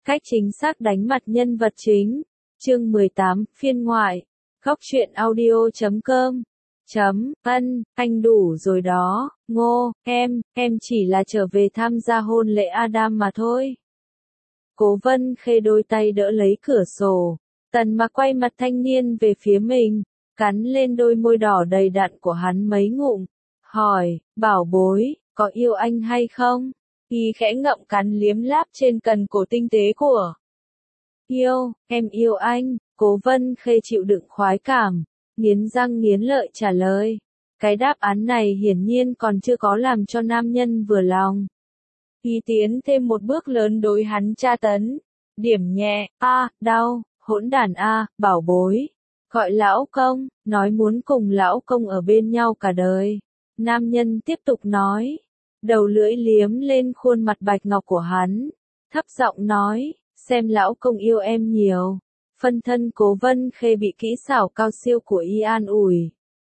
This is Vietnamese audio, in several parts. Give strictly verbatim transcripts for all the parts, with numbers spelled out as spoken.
Cách chính xác đánh mặt nhân vật chính. Chương mười tám, phiên ngoại. Góc truyện audio chấm com. Chấm, ân, anh đủ rồi đó, Ngô, em, em chỉ là trở về tham gia hôn lễ Adam mà thôi. Cố Vân Khê đôi tay đỡ lấy cửa sổ, Tần Mặc quay mặt thanh niên về phía mình, cắn lên đôi môi đỏ đầy đặn của hắn mấy ngụm, hỏi, bảo bối, có yêu anh hay không? Y khẽ ngậm cắn liếm láp trên cần cổ tinh tế của. Yêu, em yêu anh, Cố Vân Khê chịu đựng khoái cảm, nghiến răng nghiến lợi trả lời. Cái đáp án này hiển nhiên còn chưa có làm cho nam nhân vừa lòng. Y tiến thêm một bước lớn đối hắn tra tấn. Điểm nhẹ, a, đau, hỗn đản a, bảo bối. Gọi lão công, nói muốn cùng lão công ở bên nhau cả đời. Nam nhân tiếp tục nói. Đầu lưỡi liếm lên khuôn mặt bạch ngọc của hắn. Thấp giọng nói, xem lão công yêu em nhiều. Phân thân Cố Vân Khê bị kỹ xảo cao siêu của y an ủi.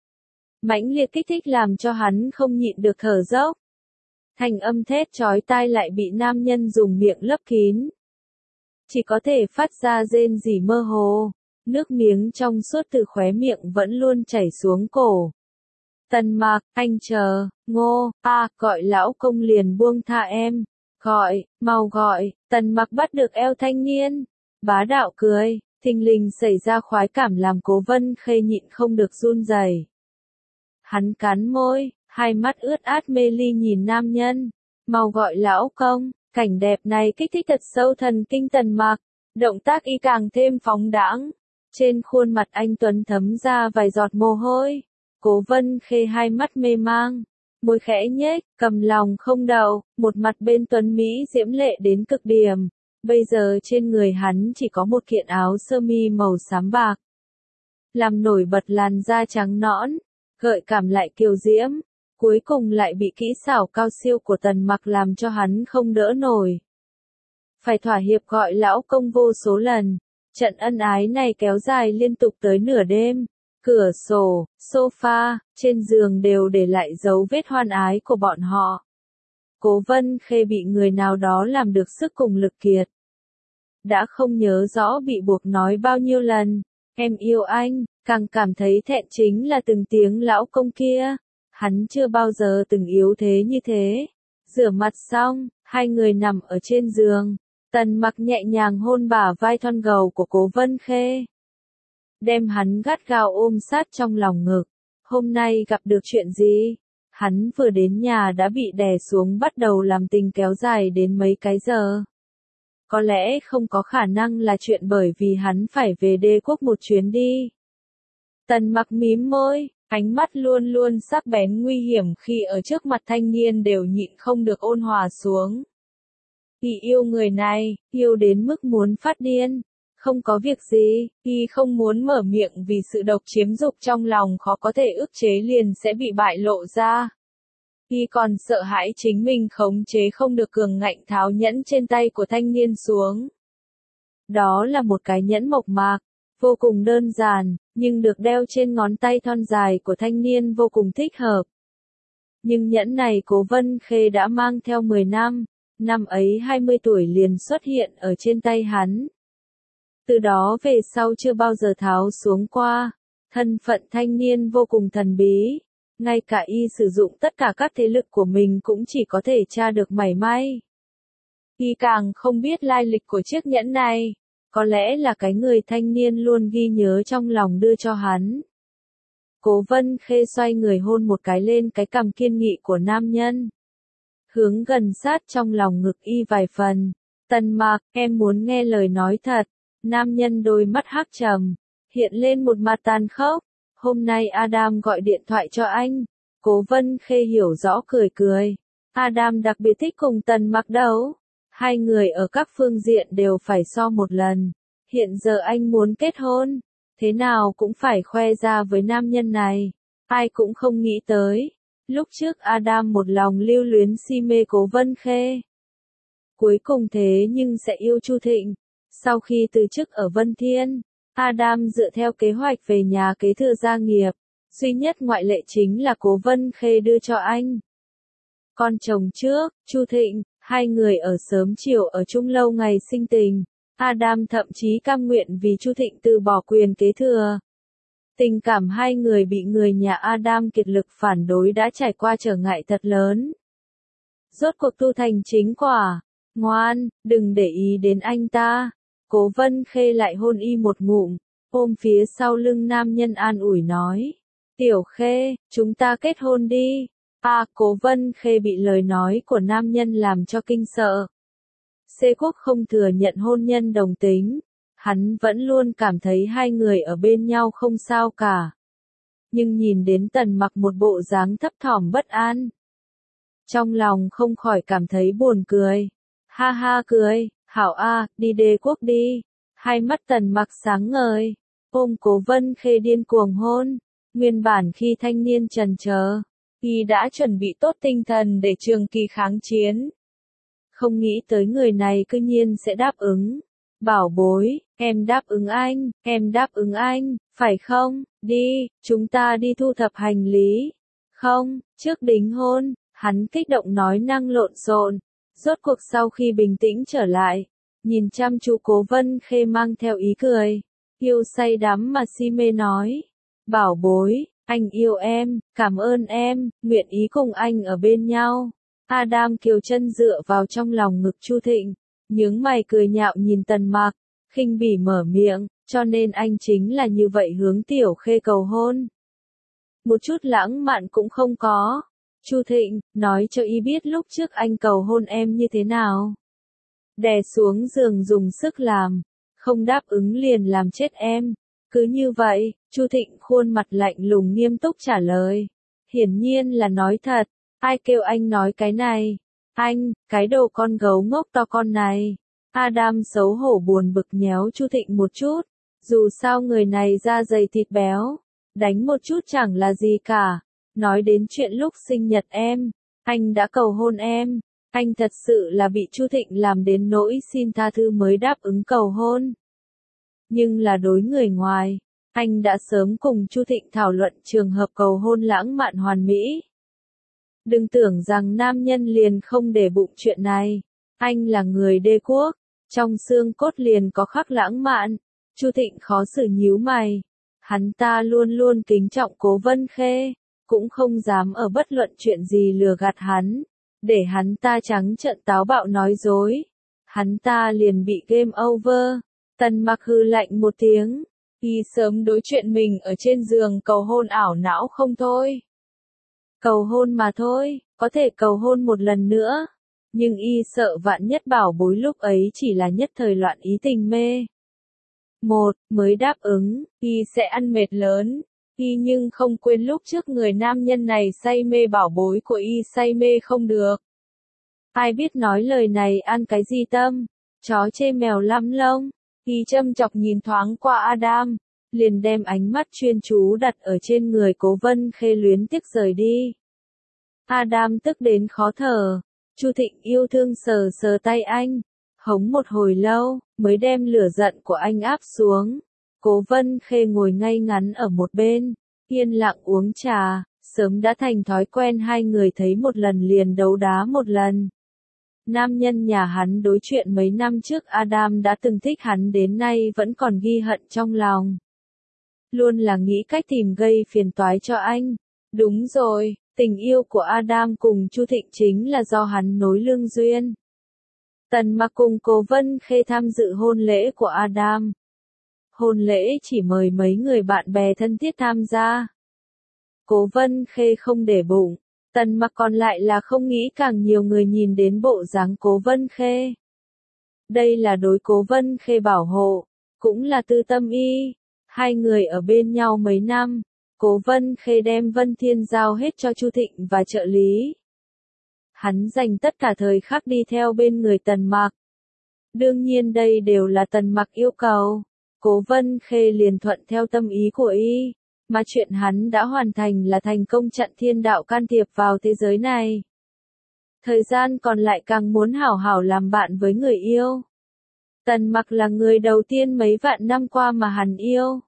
Mãnh liệt kích thích làm cho hắn không nhịn được thở dốc. Thành âm thét chói tai lại bị nam nhân dùng miệng lấp kín. Chỉ có thể phát ra rên rỉ mơ hồ, nước miếng trong suốt từ khóe miệng vẫn luôn chảy xuống cổ. Tần Mặc, anh chờ, Ngô, a, gọi lão công liền buông tha em. Gọi, mau gọi, Tần Mặc bắt được eo thanh niên. Bá đạo cười, thình lình xảy ra khoái cảm làm Cố Vân Khê nhịn không được run rẩy. Hắn cắn môi, hai mắt ướt át mê ly nhìn nam nhân. Mau gọi lão công, cảnh đẹp này kích thích thật sâu thần kinh Tần Mặc. Động tác y càng thêm phóng đãng. Trên khuôn mặt anh tuấn thấm ra vài giọt mồ hôi. Cố Vân Khê hai mắt mê mang, môi khẽ nhếch, cầm lòng không đậu, một mặt bên tuấn Mỹ diễm lệ đến cực điểm. Bây giờ trên người hắn chỉ có một kiện áo sơ mi màu xám bạc. Làm nổi bật làn da trắng nõn, gợi cảm lại kiều diễm, cuối cùng lại bị kỹ xảo cao siêu của Tần Mặc làm cho hắn không đỡ nổi. Phải thỏa hiệp gọi lão công vô số lần, trận ân ái này kéo dài liên tục tới nửa đêm. Cửa sổ, sofa, trên giường đều để lại dấu vết hoan ái của bọn họ. Cố Vân Khê bị người nào đó làm được sức cùng lực kiệt. Đã không nhớ rõ bị buộc nói bao nhiêu lần, em yêu anh, càng cảm thấy thẹn chính là từng tiếng lão công kia. Hắn chưa bao giờ từng yếu thế như thế. Rửa mặt xong, hai người nằm ở trên giường. Tần Mặc nhẹ nhàng hôn bả vai thon gầu của Cố Vân Khê. Đem hắn gắt gao ôm sát trong lòng ngực. Hôm nay gặp được chuyện gì? Hắn vừa đến nhà đã bị đè xuống bắt đầu làm tình kéo dài đến mấy cái giờ. Có lẽ không có khả năng là chuyện bởi vì hắn phải về đế quốc một chuyến đi. Tần Mặc mím môi, ánh mắt luôn luôn sắc bén nguy hiểm khi ở trước mặt thanh niên đều nhịn không được ôn hòa xuống. Y yêu người này, yêu đến mức muốn phát điên. Không có việc gì, y không muốn mở miệng vì sự độc chiếm dục trong lòng khó có thể ức chế liền sẽ bị bại lộ ra. Y còn sợ hãi chính mình khống chế không được cường ngạnh tháo nhẫn trên tay của thanh niên xuống. Đó là một cái nhẫn mộc mạc, vô cùng đơn giản, nhưng được đeo trên ngón tay thon dài của thanh niên vô cùng thích hợp. Nhưng nhẫn này Cố Vân Khê đã mang theo mười năm, năm ấy hai mươi tuổi liền xuất hiện ở trên tay hắn. Từ đó về sau chưa bao giờ tháo xuống qua, thân phận thanh niên vô cùng thần bí, ngay cả y sử dụng tất cả các thế lực của mình cũng chỉ có thể tra được mảy may. Y càng không biết lai lịch của chiếc nhẫn này, có lẽ là cái người thanh niên luôn ghi nhớ trong lòng đưa cho hắn. Cố Vân Khê xoay người hôn một cái lên cái cằm kiên nghị của nam nhân. Hướng gần sát trong lòng ngực y vài phần. Tần Mặc, em muốn nghe lời nói thật. Nam nhân đôi mắt hắc trầm, hiện lên một mặt tàn khốc. Hôm nay Adam gọi điện thoại cho anh. Cố Vân Khê hiểu rõ cười cười. Adam đặc biệt thích cùng Tần Mặc đấu. Hai người ở các phương diện đều phải so một lần. Hiện giờ anh muốn kết hôn. Thế nào cũng phải khoe ra với nam nhân này. Ai cũng không nghĩ tới. Lúc trước Adam một lòng lưu luyến si mê Cố Vân Khê. Cuối cùng thế nhưng sẽ yêu Chu Thịnh. Sau khi từ chức ở Vân Thiên, Adam dựa theo kế hoạch về nhà kế thừa gia nghiệp. Duy nhất ngoại lệ chính là Cố Vân Khê đưa cho anh. Con chồng trước, Chu Thịnh, Hai người ở sớm chiều ở chung lâu ngày sinh tình, Adam thậm chí cam nguyện vì Chu Thịnh từ bỏ quyền kế thừa. Tình cảm hai người bị người nhà Adam kiệt lực phản đối đã trải qua trở ngại thật lớn. Rốt cuộc tu thành chính quả. Ngoan, đừng để ý đến anh ta. Cố Vân Khê lại hôn y một ngụm, ôm phía sau lưng nam nhân an ủi nói. Tiểu Khê, chúng ta kết hôn đi. À, Cố Vân Khê bị lời nói của nam nhân làm cho kinh sợ. Xê Quốc không thừa nhận hôn nhân đồng tính. Hắn vẫn luôn cảm thấy hai người ở bên nhau không sao cả. Nhưng nhìn đến Tần Mặc một bộ dáng thấp thỏm bất an. Trong lòng không khỏi cảm thấy buồn cười. Ha ha cười, hảo a, đi Đế Quốc đi. Hai mắt Tần Mặc sáng ngời, ôm Cố Vân Khê điên cuồng hôn. Nguyên bản khi thanh niên trần chờ, y đã chuẩn bị tốt tinh thần để trường kỳ kháng chiến. Không nghĩ tới người này cư nhiên sẽ đáp ứng. Bảo bối, em đáp ứng anh, em đáp ứng anh, phải không? Đi, chúng ta đi thu thập hành lý. Không, trước đính hôn, hắn kích động nói năng lộn xộn. Rốt cuộc sau khi bình tĩnh trở lại, nhìn chăm chú Cố Vân Khê mang theo ý cười, yêu say đắm mà si mê nói. Bảo bối, anh yêu em, cảm ơn em, nguyện ý cùng anh ở bên nhau. Adam kiều chân dựa vào trong lòng ngực Chu Thịnh, nhướng mày cười nhạo nhìn Tần Mặc, khinh bỉ mở miệng, cho nên anh chính là như vậy hướng Tiểu Khê cầu hôn. Một chút lãng mạn cũng không có. Chu Thịnh, nói cho y biết lúc trước anh cầu hôn em như thế nào. Đè xuống giường dùng sức làm, không đáp ứng liền làm chết em. Cứ như vậy, Chu Thịnh khuôn mặt lạnh lùng nghiêm túc trả lời. Hiển nhiên là nói thật, ai kêu anh nói cái này. Anh, cái đồ con gấu ngốc to con này. Adam xấu hổ buồn bực nhéo Chu Thịnh một chút. Dù sao người này da dày thịt béo, đánh một chút chẳng là gì cả. Nói đến chuyện lúc sinh nhật em, anh đã cầu hôn em. Anh thật sự là bị Chu Thịnh làm đến nỗi xin tha thứ mới đáp ứng cầu hôn. Nhưng là đối người ngoài, anh đã sớm cùng Chu Thịnh thảo luận trường hợp cầu hôn lãng mạn hoàn mỹ. Đừng tưởng rằng nam nhân liền không để bụng chuyện này. Anh là người Đế Quốc, trong xương cốt liền có khắc lãng mạn. Chu Thịnh khó xử nhíu mày. Hắn ta luôn luôn kính trọng Cố Vân Khê, cũng không dám ở bất luận chuyện gì lừa gạt hắn, để hắn ta trắng trợn táo bạo nói dối. Hắn ta liền bị game over. Tần Mặc hừ lạnh một tiếng, y sớm đối chuyện mình ở trên giường cầu hôn ảo não không thôi. Cầu hôn mà thôi, có thể cầu hôn một lần nữa, nhưng y sợ vạn nhất bảo bối lúc ấy chỉ là nhất thời loạn ý tình mê. Một, mới đáp ứng, y sẽ ăn mệt lớn. Y nhưng không quên lúc trước người nam nhân này say mê bảo bối của y say mê không được. Ai biết nói lời này ăn cái gì tâm, chó chê mèo lăm lông. Y châm chọc nhìn thoáng qua Adam, liền đem ánh mắt chuyên chú đặt ở trên người Cố Vân Khê luyến tiếc rời đi. Adam tức đến khó thở, Chu Thịnh yêu thương sờ sờ tay anh, hống một hồi lâu, mới đem lửa giận của anh áp xuống. Cố Vân Khê ngồi ngay ngắn ở một bên, yên lặng uống trà, sớm đã thành thói quen hai người thấy một lần liền đấu đá một lần. Nam nhân nhà hắn đối chuyện mấy năm trước Adam đã từng thích hắn đến nay vẫn còn ghi hận trong lòng. Luôn là nghĩ cách tìm gây phiền toái cho anh. Đúng rồi, tình yêu của Adam cùng Chu Thịnh chính là do hắn nối lương duyên. Tần Mặc cùng Cố Vân Khê tham dự hôn lễ của Adam. Hôn lễ chỉ mời mấy người bạn bè thân thiết tham gia. Cố Vân Khê không để bụng. Tần Mặc còn lại là không nghĩ càng nhiều người nhìn đến bộ dáng Cố Vân Khê. Đây là đối Cố Vân Khê bảo hộ, cũng là tư tâm y. Hai người ở bên nhau mấy năm, Cố Vân Khê đem Vân Thiên giao hết cho Chu Thịnh và trợ lý. Hắn dành tất cả thời khắc đi theo bên người Tần Mặc. Đương nhiên đây đều là Tần Mặc yêu cầu. Cố Vân Khê liền thuận theo tâm ý của y. Mà chuyện hắn đã hoàn thành là thành công chặn thiên đạo can thiệp vào thế giới này. Thời gian còn lại càng muốn hảo hảo làm bạn với người yêu. Tần Mặc là người đầu tiên mấy vạn năm qua mà hắn yêu.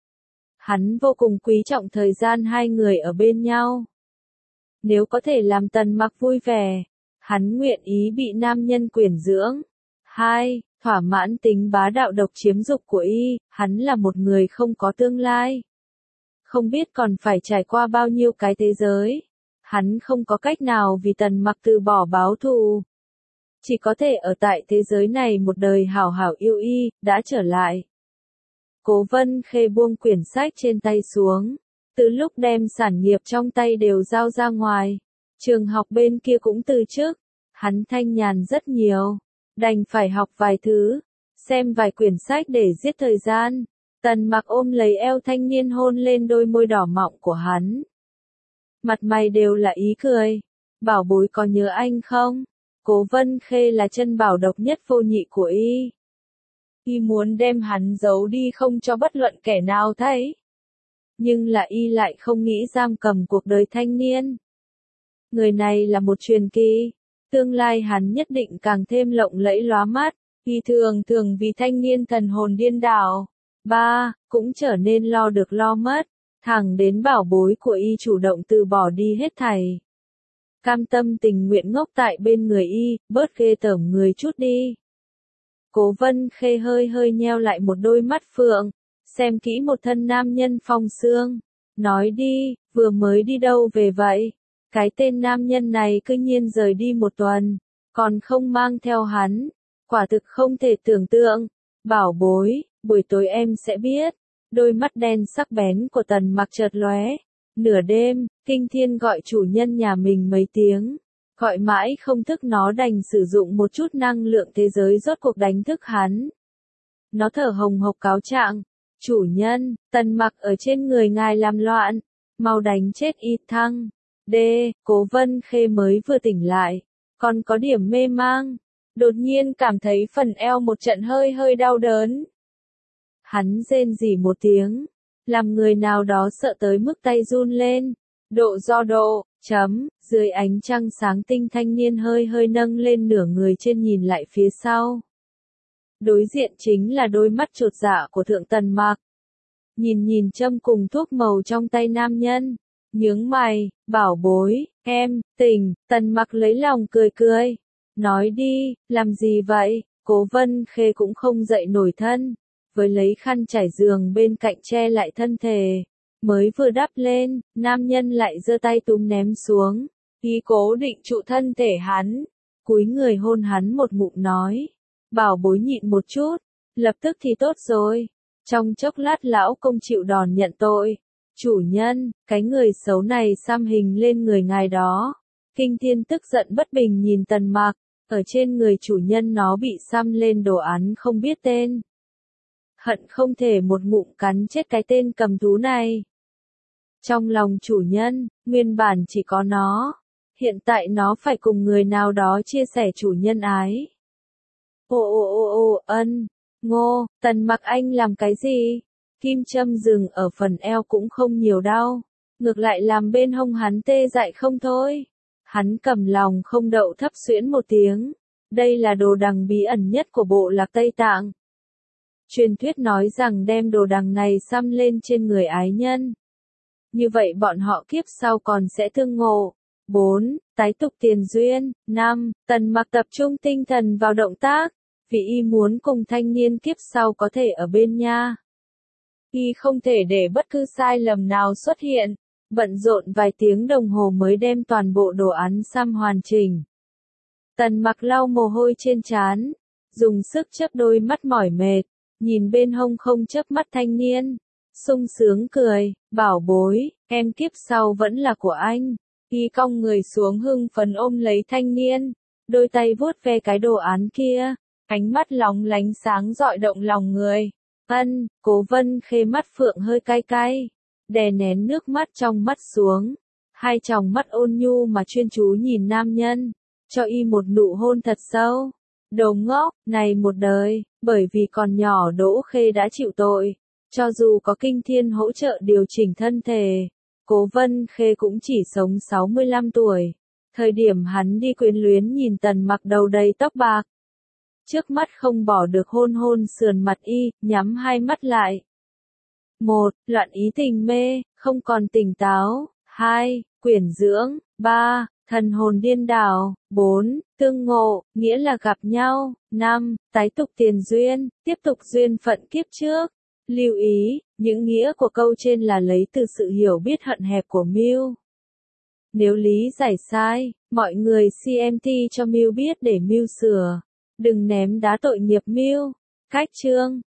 Hắn vô cùng quý trọng thời gian hai người ở bên nhau. Nếu có thể làm Tần Mặc vui vẻ, Hắn nguyện ý bị nam nhân quyển dưỡng. Hai, thỏa mãn tính bá đạo độc chiếm dục của y, hắn là một người không có tương lai. Không biết còn phải trải qua bao nhiêu cái thế giới. Hắn không có cách nào vì Tần Mặc từ bỏ báo thù. Chỉ có thể ở tại thế giới này một đời hảo hảo yêu y, đã trở lại. Cố Vân Khê buông quyển sách trên tay xuống. Từ lúc đem sản nghiệp trong tay đều giao ra ngoài. Trường học bên kia cũng từ chức. Hắn thanh nhàn rất nhiều. Đành phải học vài thứ. Xem vài quyển sách để giết thời gian. Tần Mặc ôm lấy eo thanh niên hôn lên đôi môi đỏ mọng của hắn. Mặt mày đều là ý cười. Bảo bối có nhớ anh không? Cố Vân Khê là chân bảo độc nhất vô nhị của y. Y muốn đem hắn giấu đi không cho bất luận kẻ nào thấy. Nhưng là y lại không nghĩ giam cầm cuộc đời thanh niên. Người này là một truyền kỳ. Tương lai hắn nhất định càng thêm lộng lẫy lóa mắt. Y thường thường vì thanh niên thần hồn điên đảo. Ba, cũng trở nên lo được lo mất. Thẳng đến bảo bối của y chủ động từ bỏ đi hết thảy. Cam tâm tình nguyện ngốc tại bên người y, bớt ghê tởm người chút đi. Cố Vân Khê hơi hơi nheo lại một đôi mắt phượng, xem kỹ một thân nam nhân phong xương. Nói đi, vừa mới đi đâu về vậy? Cái tên nam nhân này cứ nhiên rời đi một tuần, còn không mang theo hắn. Quả thực không thể tưởng tượng. Bảo bối, buổi tối em sẽ biết. Đôi mắt đen sắc bén của Tần Mặc chợt lóe. Nửa đêm, Kinh Thiên gọi chủ nhân nhà mình mấy tiếng. Gọi mãi không thức nó đành sử dụng một chút năng lượng thế giới rốt cuộc đánh thức hắn. Nó thở hồng hộc cáo trạng. Chủ nhân, Tần Mặc ở trên người ngài làm loạn. Mau đánh chết y thăng. D, Cố Vân Khê mới vừa tỉnh lại. Còn có điểm mê mang. Đột nhiên cảm thấy phần eo một trận hơi hơi đau đớn. Hắn rên rỉ một tiếng. Làm người nào đó sợ tới mức tay run lên. Độ do độ, chấm, dưới ánh trăng sáng tinh thanh niên hơi hơi nâng lên nửa người trên nhìn lại phía sau. Đối diện chính là đôi mắt chột dạ của Thượng Tần Mặc. Nhìn nhìn châm cùng thuốc màu trong tay nam nhân. Nhướng mày, bảo bối, em, tỉnh, Tần Mặc lấy lòng cười cười. Nói đi, làm gì vậy? Cố Vân Khê cũng không dậy nổi thân. Với lấy khăn trải giường bên cạnh che lại thân thể. Mới vừa đắp lên, nam nhân lại giơ tay túm ném xuống. Y cố định trụ thân thể hắn. Cúi người hôn hắn một ngụm nói. Bảo bối nhịn một chút. Lập tức thì tốt rồi. Trong chốc lát lão công chịu đòn nhận tội. Chủ nhân, cái người xấu này xăm hình lên người ngài đó. Kinh Thiên tức giận bất bình nhìn Tần Mặc. Ở trên người chủ nhân nó bị xăm lên đồ án không biết tên. Hận không thể một ngụm cắn chết cái tên cầm thú này. Trong lòng chủ nhân, nguyên bản chỉ có nó. Hiện tại nó phải cùng người nào đó chia sẻ chủ nhân ái. Ồ ồ ồ ồ, ân, ngô, Tần Mặc anh làm cái gì? Kim châm dừng ở phần eo cũng không nhiều đau. Ngược lại làm bên hông hắn tê dại không thôi. Hắn cầm lòng không đậu thấp xuyễn một tiếng. Đây là đồ đằng bí ẩn nhất của bộ lạc Tây Tạng. Truyền thuyết nói rằng đem đồ đằng này xăm lên trên người ái nhân. Như vậy bọn họ kiếp sau còn sẽ tương ngộ. bốn. Tái tục tiền duyên. năm. Tần Mặc tập trung tinh thần vào động tác. Vì y muốn cùng thanh niên kiếp sau có thể ở bên nha. Y không thể để bất cứ sai lầm nào xuất hiện. Bận rộn vài tiếng đồng hồ mới đem toàn bộ đồ án xăm hoàn chỉnh. Tần Mặc lau mồ hôi trên trán. Dùng sức chớp đôi mắt mỏi mệt. Nhìn bên hông không chớp mắt thanh niên. Sung sướng cười, bảo bối, em kiếp sau vẫn là của anh. Y cong người xuống hưng phấn ôm lấy thanh niên. Đôi tay vuốt ve cái đồ án kia. Ánh mắt lóng lánh sáng rọi động lòng người. Ân, Cố Vân Khê mắt phượng hơi cay cay. Đè nén nước mắt trong mắt xuống. Hai tròng mắt ôn nhu mà chuyên chú nhìn nam nhân. Cho y một nụ hôn thật sâu. Đồ ngốc, này một đời, bởi vì còn nhỏ Đỗ Khê đã chịu tội. Cho dù có Kinh Thiên hỗ trợ điều chỉnh thân thể, Cố Vân Khê cũng chỉ sống sáu mươi lăm tuổi. Thời điểm hắn đi quyến luyến nhìn Tần Mặc đầu đầy tóc bạc. Trước mắt không bỏ được hôn hôn sườn mặt y, nhắm hai mắt lại. một. Loạn ý tình mê, không còn tỉnh táo. hai. Quyển dưỡng. ba. Thần hồn điên đảo. bốn. Tương ngộ, nghĩa là gặp nhau. năm. Tái tục tiền duyên, tiếp tục duyên phận kiếp trước. Lưu ý, những nghĩa của câu trên là lấy từ sự hiểu biết hạn hẹp của Miu. Nếu lý giải sai, mọi người xê em tê cho Miu biết để Miu sửa. Đừng ném đá tội nghiệp Miu. Cách chương